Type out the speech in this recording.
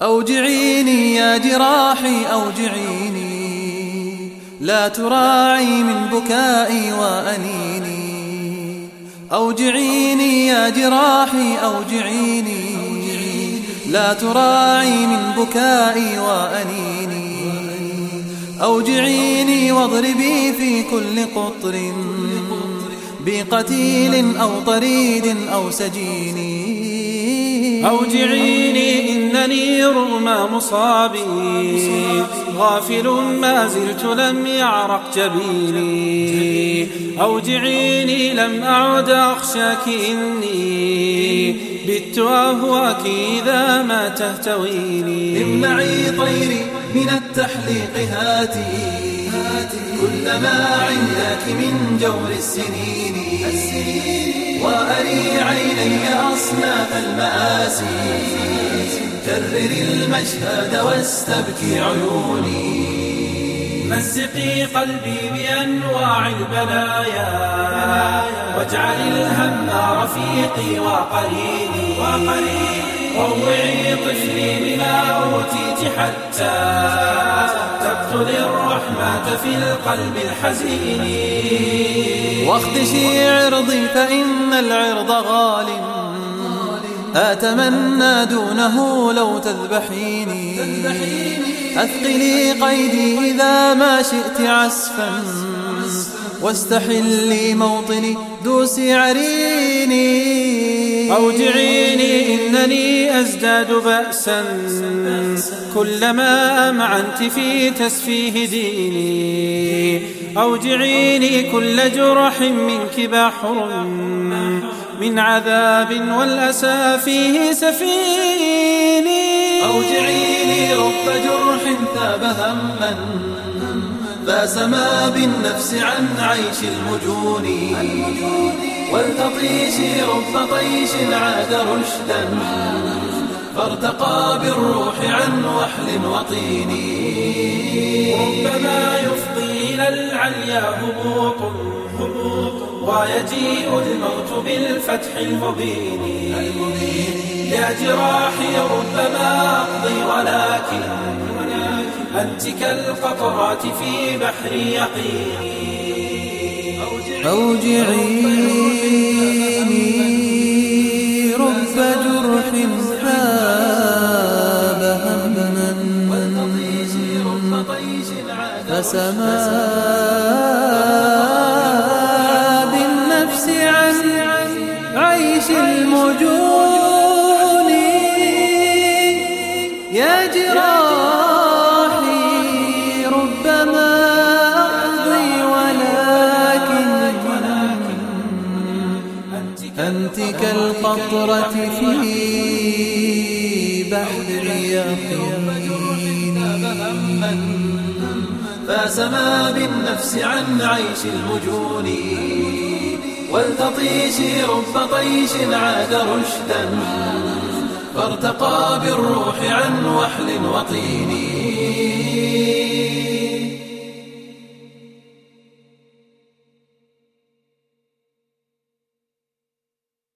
أوجعيني يا جراحي أوجعيني، لا تراعي من بكائي وأنيني. أوجعيني يا جراحي أوجعيني، لا تراعي من بكائي وأنيني. أوجعيني واضربي في كل قطر بقتيل أو طريد أو سجين. أوجعيني إنني رغم مصابي غافل ما زلت لم يعرق جبيني. أوجعيني لم أعد أخشاك إني بت أهواك إذا ما تهتويني. امنعي طيري من التحليق هاتي كلما عندك من جور السنين، وأري عيني أصناف المآسي، كرري المشهد واستبكي عيوني. مزقي قلبي بأنواع البلايا، واجعل الهم رفيقي وقريني. روعي طفلي بما أوتيت حتى تقتل الرحمة في القلب الحزين. واخدشي عرضي فإن العرض غال، أتمنى دونه لو تذبحيني. أثقلي قيدي إذا ما شئت عسفا، واستحلي موطني دوسي عريني. أوجعيني إنني أزداد بأسا كلما أمعنت في تسفيه ديني. أوجعيني كل جرح منك بحر من عذاب والأسى فيه سفيني. أوجعيني رب جرح ثاب هما فاسما بالنفس عن عيش المجون. والتطيش رب طيش عاد رشدا فارتقى بالروح عن وحل وطين. ربما يفضي إلى العليا هبوط ويجيء الموت بالفتح المبين. يا جراحي ربما أقضي ولكن أنت كالقطرات في بحر يقيني. أوجعيني رب جرح ثاب هما فسما بالنفس عن عيش المجون. يا جراحي ربما أقضي ولكن أنت كالقطرة في بحر يقين. فاسما بالنفس عن عيش المجون. والتطيش رب طيش عاد رشدا فارتقى بالروح عن وحل وطين.